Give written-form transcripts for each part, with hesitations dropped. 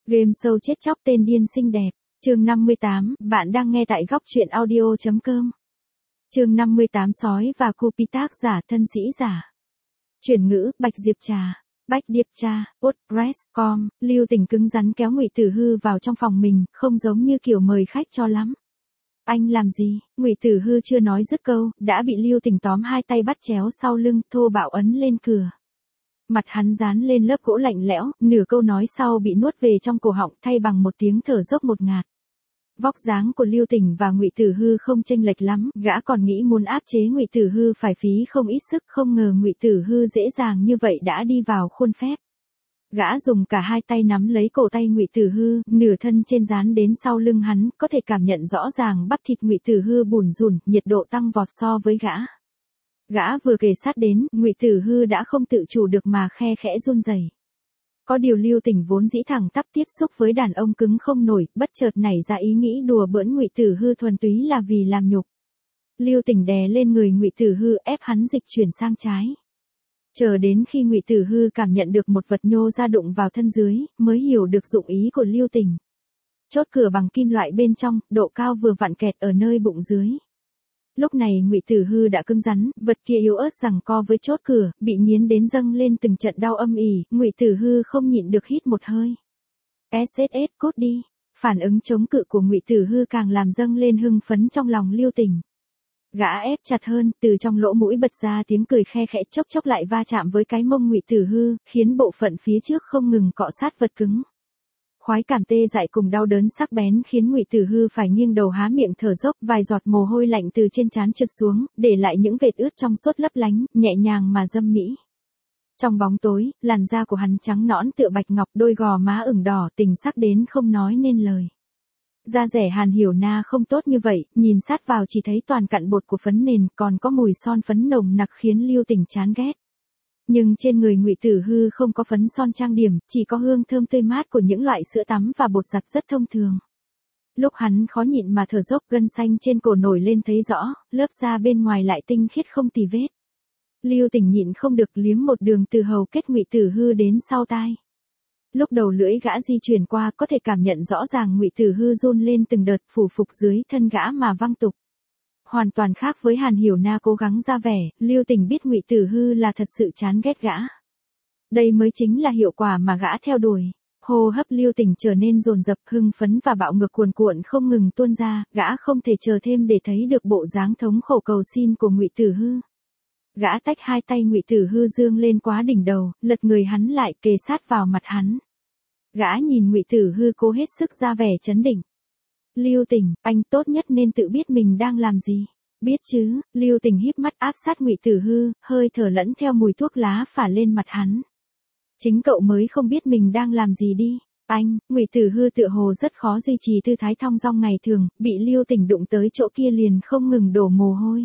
Game show chết chóc tên điên xinh đẹp. Chương 58, bạn đang nghe tại góc truyện audio.com. Chương 58 Sói và Cupid tác giả thân sĩ giả. Chuyển ngữ, Bạch Diệp Trà. Bách Điệp Trà, WordPress.com, Lưu Tình cứng rắn kéo Ngụy Tử Hư vào trong phòng mình, không giống như kiểu mời khách cho lắm. Anh làm gì? Ngụy Tử Hư chưa nói dứt câu, đã bị Lưu Tình tóm hai tay bắt chéo sau lưng, thô bạo ấn lên cửa. Mặt hắn dán lên lớp gỗ lạnh lẽo, nửa câu nói sau bị nuốt về trong cổ họng thay bằng một tiếng thở dốc một ngạt. Vóc dáng của Lưu Tình và Ngụy Tử Hư không chênh lệch lắm, gã còn nghĩ muốn áp chế Ngụy Tử Hư phải phí không ít sức, không ngờ Ngụy Tử Hư dễ dàng như vậy đã đi vào khuôn phép. Gã dùng cả hai tay nắm lấy cổ tay Ngụy Tử Hư, nửa thân trên dán đến sau lưng hắn, có thể cảm nhận rõ ràng bắp thịt Ngụy Tử Hư bủn rủn, nhiệt độ tăng vọt so với gã. Gã vừa kề sát đến, Ngụy Tử Hư đã không tự chủ được mà khe khẽ run rẩy. Có điều Lưu Tình vốn dĩ thẳng tắp tiếp xúc với đàn ông cứng không nổi, bất chợt nảy ra ý nghĩ đùa bỡn Ngụy Tử Hư thuần túy là vì làm nhục. Lưu Tình đè lên người Ngụy Tử Hư ép hắn dịch chuyển sang trái. Chờ đến khi Ngụy Tử Hư cảm nhận được một vật nhô ra đụng vào thân dưới, mới hiểu được dụng ý của Lưu Tình. Chốt cửa bằng kim loại bên trong, độ cao vừa vặn kẹt ở nơi bụng dưới. Lúc này Ngụy Tử Hư đã cứng rắn, vật kia yếu ớt giằng co với chốt cửa, bị nghiến đến dâng lên từng trận đau âm ỉ, Ngụy Tử Hư không nhịn được hít một hơi. SSS cốt đi. Phản ứng chống cự của Ngụy Tử Hư càng làm dâng lên hưng phấn trong lòng Lưu Tình. Gã ép chặt hơn, từ trong lỗ mũi bật ra tiếng cười khe khẽ, chốc chốc lại va chạm với cái mông Ngụy Tử Hư, khiến bộ phận phía trước không ngừng cọ sát vật cứng. Khoái cảm tê dại cùng đau đớn sắc bén khiến Ngụy Tử Hư phải nghiêng đầu há miệng thở dốc, vài giọt mồ hôi lạnh từ trên trán trượt xuống, để lại những vệt ướt trong suốt lấp lánh, nhẹ nhàng mà dâm mỹ. Trong bóng tối, làn da của hắn trắng nõn tựa bạch ngọc, đôi gò má ửng đỏ, tình sắc đến không nói nên lời. Da rẻ Hàn Hiểu Na không tốt như vậy, nhìn sát vào chỉ thấy toàn cặn bột của phấn nền, còn có mùi son phấn nồng nặc khiến Lưu Tình chán ghét. Nhưng trên người Ngụy Tử Hư không có phấn son trang điểm, chỉ có hương thơm tươi mát của những loại sữa tắm và bột giặt rất thông thường. Lúc hắn khó nhịn mà thở dốc, gân xanh trên cổ nổi lên thấy rõ, lớp da bên ngoài lại tinh khiết không tì vết. Lưu Tình nhịn không được liếm một đường từ hầu kết Ngụy Tử Hư đến sau tai. Lúc đầu lưỡi gã di chuyển qua, có thể cảm nhận rõ ràng Ngụy Tử Hư run lên từng đợt, phủ phục dưới thân gã mà văng tục. Hoàn toàn khác với Hàn Hiểu Na cố gắng ra vẻ, Lưu Tình biết Ngụy Tử Hư là thật sự chán ghét gã. Đây mới chính là hiệu quả mà gã theo đuổi. Hô hấp Lưu Tình trở nên dồn dập, hưng phấn và bạo ngược cuồn cuộn không ngừng tuôn ra, gã không thể chờ thêm để thấy được bộ dáng thống khổ cầu xin của Ngụy Tử Hư. Gã tách hai tay Ngụy Tử Hư dương lên quá đỉnh đầu, lật người hắn lại, kề sát vào mặt hắn. Gã nhìn Ngụy Tử Hư cố hết sức ra vẻ trấn định. Lưu Tình, anh tốt nhất nên tự biết mình đang làm gì. Biết chứ? Lưu Tình híp mắt áp sát Ngụy Tử Hư, hơi thở lẫn theo mùi thuốc lá phả lên mặt hắn. Chính cậu mới không biết mình đang làm gì đi. Anh, Ngụy Tử Hư tựa hồ rất khó duy trì tư thái thong dong ngày thường, bị Lưu Tình đụng tới chỗ kia liền không ngừng đổ mồ hôi.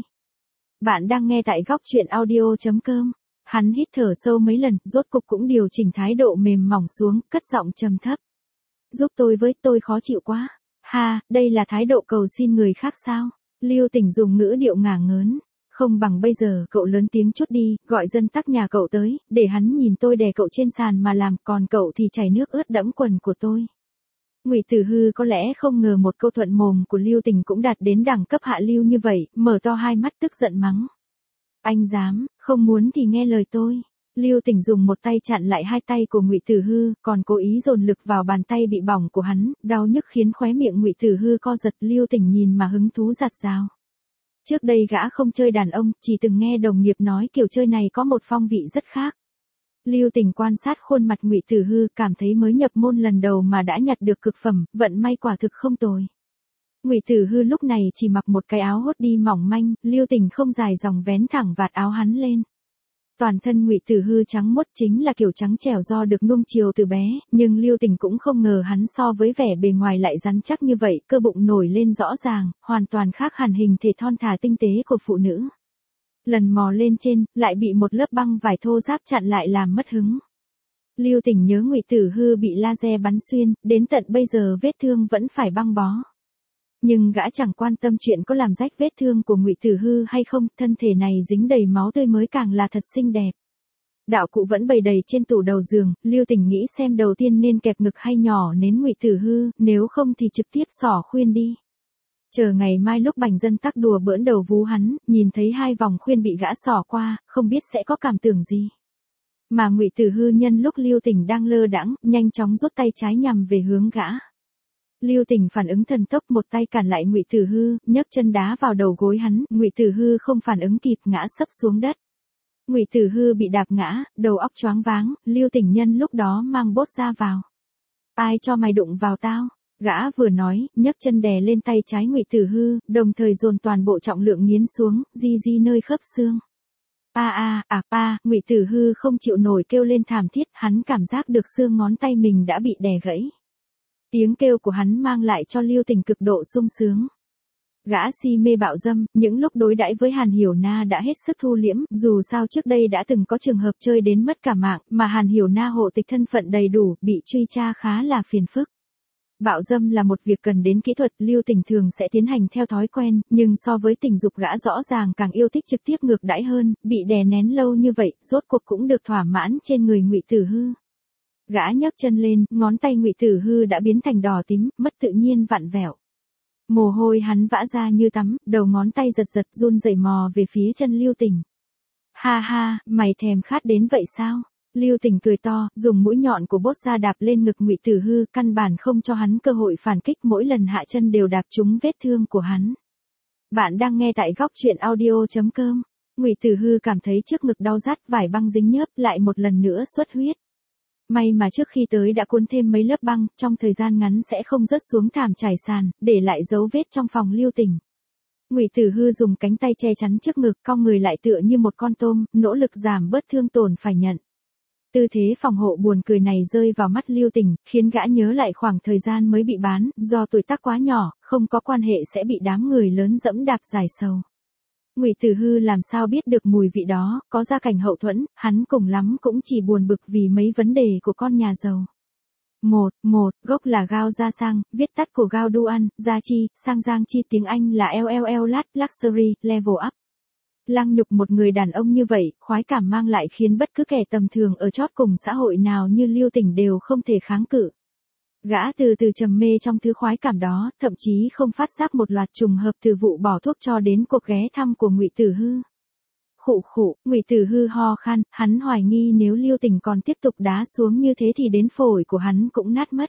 Bạn đang nghe tại góc truyện audio.com. Hắn hít thở sâu mấy lần, rốt cục cũng điều chỉnh thái độ mềm mỏng xuống, cất giọng trầm thấp. Giúp tôi với, tôi khó chịu quá. Ha, đây là thái độ cầu xin người khác sao? Lưu Tình dùng ngữ điệu ngả ngớn. Không bằng bây giờ cậu lớn tiếng chút đi, gọi dân tắc nhà cậu tới, để hắn nhìn tôi đè cậu trên sàn mà làm, còn cậu thì chảy nước ướt đẫm quần của tôi. Ngụy Tử Hư có lẽ không ngờ một câu thuận mồm của Lưu Tình cũng đạt đến đẳng cấp hạ lưu như vậy, mở to hai mắt tức giận mắng. Anh dám, không muốn thì nghe lời tôi. Lưu Tình dùng một tay chặn lại hai tay của Ngụy Tử Hư, còn cố ý dồn lực vào bàn tay bị bỏng của hắn, đau nhức khiến khóe miệng Ngụy Tử Hư co giật. Lưu Tình nhìn mà hứng thú giạt rào. Trước đây gã không chơi đàn ông, chỉ từng nghe đồng nghiệp nói kiểu chơi này có một phong vị rất khác. Lưu Tình quan sát khuôn mặt Ngụy Tử Hư, cảm thấy mới nhập môn lần đầu mà đã nhặt được cực phẩm, vận may quả thực không tồi. Ngụy Tử Hư lúc này chỉ mặc một cái áo hốt đi mỏng manh, Lưu Tình không dài dòng vén thẳng vạt áo hắn lên. Toàn thân Ngụy Tử Hư trắng muốt, chính là kiểu trắng trẻo do được nuông chiều từ bé, nhưng Lưu Tình cũng không ngờ hắn so với vẻ bề ngoài lại rắn chắc như vậy, cơ bụng nổi lên rõ ràng, hoàn toàn khác hẳn hình thể thon thả tinh tế của phụ nữ. Lần mò lên trên, lại bị một lớp băng vải thô ráp chặn lại làm mất hứng. Lưu Tình nhớ Ngụy Tử Hư bị laser bắn xuyên, đến tận bây giờ vết thương vẫn phải băng bó. Nhưng gã chẳng quan tâm chuyện có làm rách vết thương của Ngụy Tử Hư hay không, thân thể này dính đầy máu tươi mới càng là thật xinh đẹp. Đạo cụ vẫn bày đầy trên tủ đầu giường, Lưu Tình nghĩ xem đầu tiên nên kẹp ngực hay nhỏ nến Ngụy Tử Hư, nếu không thì trực tiếp xỏ khuyên đi. Chờ ngày mai lúc Bành Dân Tắc đùa bỡn đầu vú hắn, nhìn thấy 2 vòng khuyên bị gã xỏ qua, không biết sẽ có cảm tưởng gì. Mà Ngụy Tử Hư nhân lúc Lưu Tình đang lơ đãng, nhanh chóng rút tay trái nhằm về hướng gã. Lưu Tình phản ứng thần tốc, một tay cản lại Ngụy Tử Hư, nhấc chân đá vào đầu gối hắn, Ngụy Tử Hư không phản ứng kịp, ngã sấp xuống đất. Ngụy Tử Hư bị đạp ngã, đầu óc choáng váng, Lưu Tình nhân lúc đó mang bốt ra vào. Ai cho mày đụng vào tao? Gã vừa nói, nhấc chân đè lên tay trái Ngụy Tử Hư, đồng thời dồn toàn bộ trọng lượng nghiến xuống, di nơi khớp xương. Ngụy Tử Hư không chịu nổi kêu lên thảm thiết, hắn cảm giác được xương ngón tay mình đã bị đè gãy. Tiếng kêu của hắn mang lại cho Lưu Tình cực độ sung sướng. Gã si mê bạo dâm, những lúc đối đãi với Hàn Hiểu Na đã hết sức thu liễm, dù sao trước đây đã từng có trường hợp chơi đến mất cả mạng, mà Hàn Hiểu Na hộ tịch thân phận đầy đủ, bị truy tra khá là phiền phức. Bạo dâm là một việc cần đến kỹ thuật, Lưu Tình thường sẽ tiến hành theo thói quen, nhưng so với tình dục gã rõ ràng càng yêu thích trực tiếp ngược đãi hơn, bị đè nén lâu như vậy, rốt cuộc cũng được thỏa mãn trên người Ngụy Tử Hư. Gã nhấc chân lên, ngón tay Ngụy Tử Hư đã biến thành đỏ tím, mất tự nhiên vặn vẹo. Mồ hôi hắn vã ra như tắm, đầu ngón tay giật giật run rẩy mò về phía chân Lưu Tình. Ha ha, mày thèm khát đến vậy sao? Lưu Tình cười to, dùng mũi nhọn của bốt ra đạp lên ngực Ngụy Tử Hư, căn bản không cho hắn cơ hội phản kích, mỗi lần hạ chân đều đạp trúng vết thương của hắn. Bạn đang nghe tại góc truyện audio.com. Ngụy Tử Hư cảm thấy trước ngực đau rát, vải băng dính nhớp, lại một lần nữa xuất huyết. May mà trước khi tới đã cuốn thêm mấy lớp băng, trong thời gian ngắn sẽ không rớt xuống thảm trải sàn, để lại dấu vết trong phòng Lưu Tình. Ngụy Tử Hư dùng cánh tay che chắn trước ngực, cong người lại tựa như một con tôm, nỗ lực giảm bớt thương tổn phải nhận. Tư thế phòng hộ buồn cười này rơi vào mắt Lưu Tình, khiến gã nhớ lại khoảng thời gian mới bị bán, do tuổi tác quá nhỏ, không có quan hệ sẽ bị đám người lớn dẫm đạp giải sầu. Ngụy Tử Hư làm sao biết được mùi vị đó, có gia cảnh hậu thuẫn, hắn cùng lắm cũng chỉ buồn bực vì mấy vấn đề của con nhà giàu. Gốc là Gao Gia Sang, viết tắt của Gao Duan, Gia Chi, Sang Giang Chi, tiếng Anh là LLL Luxury, Level Up. Lăng nhục một người đàn ông như vậy, khoái cảm mang lại khiến bất cứ kẻ tầm thường ở chót cùng xã hội nào như Lưu Tình đều không thể kháng cự. Gã từ từ trầm mê trong thứ khoái cảm đó, thậm chí không phát giác một loạt trùng hợp từ vụ bỏ thuốc cho đến cuộc ghé thăm của Ngụy Tử Hư. Ngụy Tử Hư ho khan, hắn hoài nghi nếu Lưu Tình còn tiếp tục đá xuống như thế thì đến phổi của hắn cũng nát mất.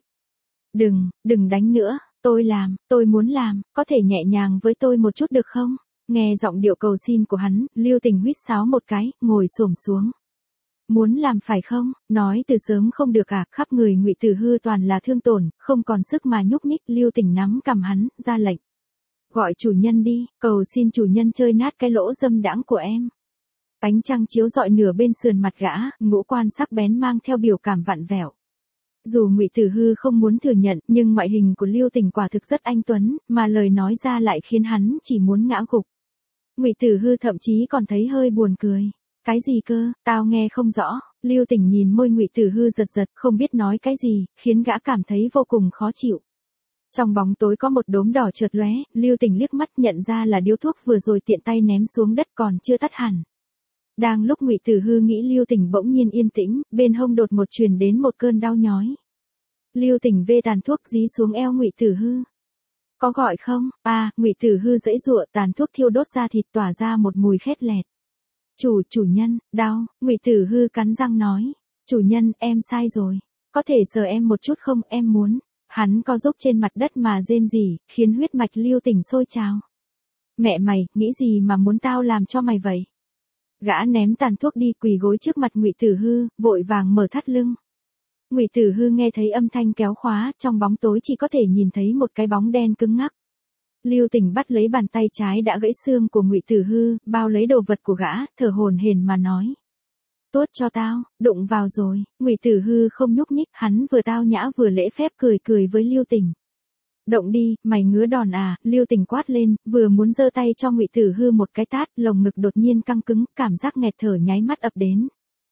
Đừng đánh nữa, tôi muốn làm, có thể nhẹ nhàng với tôi một chút được không? Nghe giọng điệu cầu xin của hắn, Lưu Tình huýt sáo một cái, ngồi xổm xuống. Muốn làm phải không? Nói từ sớm không được à? Khắp người Ngụy Tử Hư toàn là thương tổn, không còn sức mà nhúc nhích. Lưu Tình nắm cằm hắn, ra lệnh. Gọi chủ nhân đi, cầu xin chủ nhân chơi nát cái lỗ dâm đãng của em. Ánh trăng chiếu rọi nửa bên sườn mặt gã, ngũ quan sắc bén mang theo biểu cảm vặn vẹo. Dù Ngụy Tử Hư không muốn thừa nhận, nhưng ngoại hình của Lưu Tình quả thực rất anh tuấn, mà lời nói ra lại khiến hắn chỉ muốn ngã gục. Ngụy Tử Hư thậm chí còn thấy hơi buồn cười. Cái gì cơ, tao nghe không rõ. Lưu Tình nhìn môi Ngụy Tử Hư giật giật, không biết nói cái gì, khiến gã cảm thấy vô cùng khó chịu. Trong bóng tối có một đốm đỏ chợt lóe, Lưu Tình liếc mắt nhận ra là điếu thuốc vừa rồi tiện tay ném xuống đất còn chưa tắt hẳn. Đang lúc Ngụy Tử Hư nghĩ Lưu Tình bỗng nhiên yên tĩnh, bên hông đột ngột truyền đến một cơn đau nhói. Lưu Tình vê tàn thuốc dí xuống eo Ngụy Tử Hư. Có gọi không? Ngụy Tử Hư giãy giụa, tàn thuốc thiêu đốt ra thịt tỏa ra một mùi khét lẹt. Chủ nhân, đau, Ngụy Tử Hư cắn răng nói. Chủ nhân, em sai rồi. Có thể sờ em một chút không, em muốn. Hắn co giúp trên mặt đất mà rên rỉ, khiến huyết mạch Lưu Tình sôi trào. Mẹ mày, nghĩ gì mà muốn tao làm cho mày vậy? Gã ném tàn thuốc đi, quỳ gối trước mặt Ngụy Tử Hư, vội vàng mở thắt lưng. Ngụy Tử Hư nghe thấy âm thanh kéo khóa, trong bóng tối chỉ có thể nhìn thấy một cái bóng đen cứng ngắc. Lưu Tình bắt lấy bàn tay trái đã gãy xương của Ngụy Tử Hư, bao lấy đồ vật của gã, thở hổn hển mà nói. Tốt cho tao, đụng vào rồi. Ngụy Tử Hư không nhúc nhích, hắn vừa tao nhã vừa lễ phép cười với Lưu Tình. Động đi, mày ngứa đòn à? Lưu Tình quát lên, vừa muốn giơ tay cho Ngụy Tử Hư một cái tát, lồng ngực đột nhiên căng cứng, cảm giác nghẹt thở nháy mắt ập đến.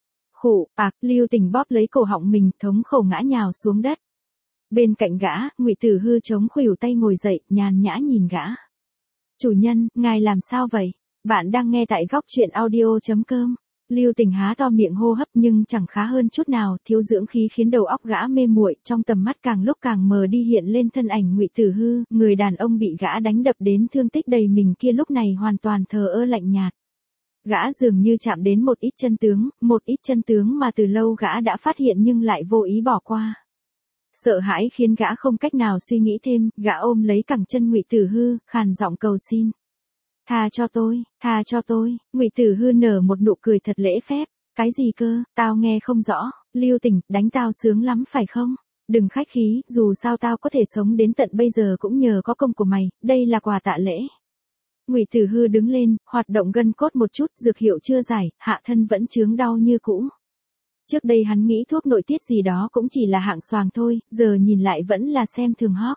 Lưu Tình bóp lấy cổ họng mình, thống khổ ngã nhào xuống đất. Bên cạnh gã, Ngụy Tử Hư chống khuỷu tay ngồi dậy, nhàn nhã nhìn gã. Chủ nhân, ngài làm sao vậy? Bạn đang nghe tại góc truyện audio.com. Lưu Tình há to miệng hô hấp nhưng chẳng khá hơn chút nào, thiếu dưỡng khí khiến đầu óc gã mê muội, trong tầm mắt càng lúc càng mờ đi hiện lên thân ảnh Ngụy Tử Hư, người đàn ông bị gã đánh đập đến thương tích đầy mình kia lúc này hoàn toàn thờ ơ lạnh nhạt. Gã dường như chạm đến một ít chân tướng mà từ lâu gã đã phát hiện nhưng lại vô ý bỏ qua. Sợ hãi khiến gã không cách nào suy nghĩ thêm, gã ôm lấy cẳng chân Ngụy Tử Hư, khàn giọng cầu xin. Tha cho tôi, Ngụy Tử Hư nở một nụ cười thật lễ phép, cái gì cơ, tao nghe không rõ, Lưu Tình, đánh tao sướng lắm phải không? Đừng khách khí, dù sao tao có thể sống đến tận bây giờ cũng nhờ có công của mày, đây là quà tạ lễ. Ngụy Tử Hư đứng lên, hoạt động gân cốt một chút, dược hiệu chưa giải, hạ thân vẫn chướng đau như cũ. Trước đây hắn nghĩ thuốc nội tiết gì đó cũng chỉ là hạng xoàng thôi, giờ nhìn lại vẫn là xem thường hót.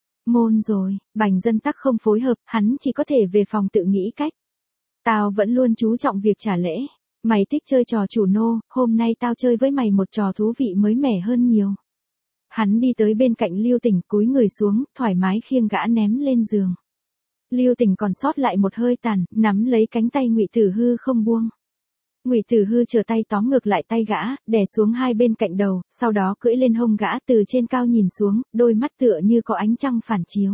Môn rồi, Bành Dân tắc không phối hợp, hắn chỉ có thể về phòng tự nghĩ cách. Tao vẫn luôn chú trọng việc trả lễ. Mày thích chơi trò chủ nô, hôm nay tao chơi với mày một trò thú vị mới mẻ hơn nhiều. Hắn đi tới bên cạnh Lưu Tình, cúi người xuống, thoải mái khiêng gã ném lên giường. Lưu Tình còn sót lại một hơi tàn, nắm lấy cánh tay Ngụy Tử Hư không buông. Ngụy Tử Hư trở tay tóm ngược lại tay gã, đè xuống hai bên cạnh đầu, sau đó cưỡi lên hông gã từ trên cao nhìn xuống, đôi mắt tựa như có ánh trăng phản chiếu.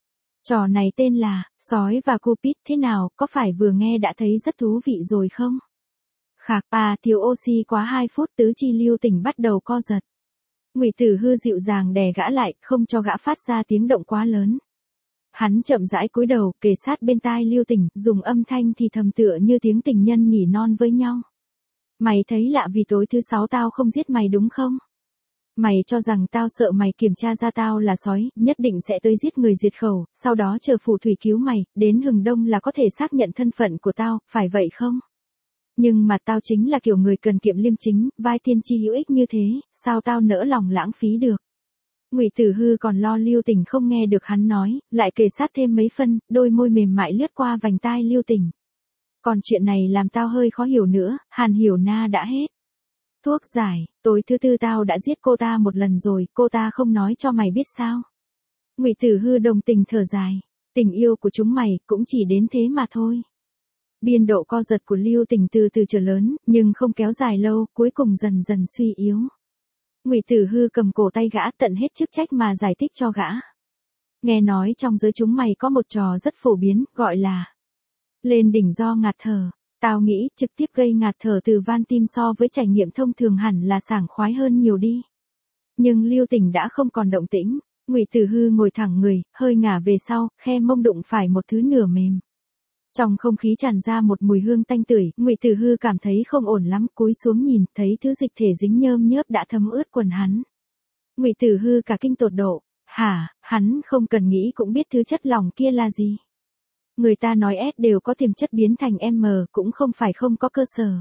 Trò này tên là Sói và Cupid, thế nào, có phải vừa nghe đã thấy rất thú vị rồi không? Khạc, thiếu oxy quá 2 phút, tứ chi Lưu Tình bắt đầu co giật. Ngụy Tử Hư dịu dàng đè gã lại, không cho gã phát ra tiếng động quá lớn. Hắn chậm rãi cúi đầu, kề sát bên tai Lưu Tình, dùng âm thanh thì thầm tựa như tiếng tình nhân nỉ non với nhau. Mày thấy lạ vì tối thứ 6 tao không giết mày đúng không? Mày cho rằng tao sợ mày kiểm tra ra tao là sói, nhất định sẽ tới giết người diệt khẩu, sau đó chờ phù thủy cứu mày, đến hừng đông là có thể xác nhận thân phận của tao, phải vậy không? Nhưng mà tao chính là kiểu người cần kiệm liêm chính, vai tiên tri hữu ích như thế, sao tao nỡ lòng lãng phí được? Ngụy Tử Hư còn lo Lưu Tình không nghe được hắn nói, lại kề sát thêm mấy phân, đôi môi mềm mại lướt qua vành tai Lưu Tình. Còn chuyện này làm tao hơi khó hiểu nữa, Hàn Hiểu Na đã hết thuốc giải, tối thứ 4 tao đã giết cô ta một lần rồi, cô ta không nói cho mày biết sao? Ngụy Tử Hư đồng tình thở dài, tình yêu của chúng mày cũng chỉ đến thế mà thôi. Biên độ co giật của Lưu Tình từ từ trở lớn, nhưng không kéo dài lâu, cuối cùng dần dần suy yếu. Ngụy Tử Hư cầm cổ tay gã, tận hết chức trách mà giải thích cho gã. Nghe nói trong giới chúng mày có một trò rất phổ biến, gọi là lên đỉnh do ngạt thở. Tao nghĩ trực tiếp gây ngạt thở từ van tim so với trải nghiệm thông thường hẳn là sảng khoái hơn nhiều đi. Nhưng Lưu Tình đã không còn động tĩnh. Ngụy Tử Hư ngồi thẳng người, hơi ngả về sau, khe mông đụng phải một thứ nửa mềm. Trong không khí tràn ra một mùi hương tanh tưởi, Ngụy Tử Hư cảm thấy không ổn lắm, cúi xuống nhìn, thấy thứ dịch thể dính nhơm nhớp đã thấm ướt quần hắn. Ngụy Tử Hư cả kinh tột độ, hả, hắn không cần nghĩ cũng biết thứ chất lỏng kia là gì. Người ta nói S đều có tiềm chất biến thành M, cũng không phải không có cơ sở.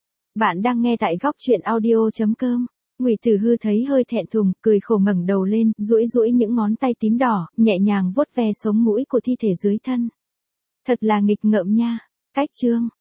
Bạn đang nghe tại góc truyện audio.com. Ngụy Tử Hư thấy hơi thẹn thùng, cười khổ ngẩng đầu lên, duỗi duỗi những ngón tay tím đỏ, nhẹ nhàng vuốt ve sống mũi của thi thể dưới thân. Thật là nghịch ngợm nha. Cách chương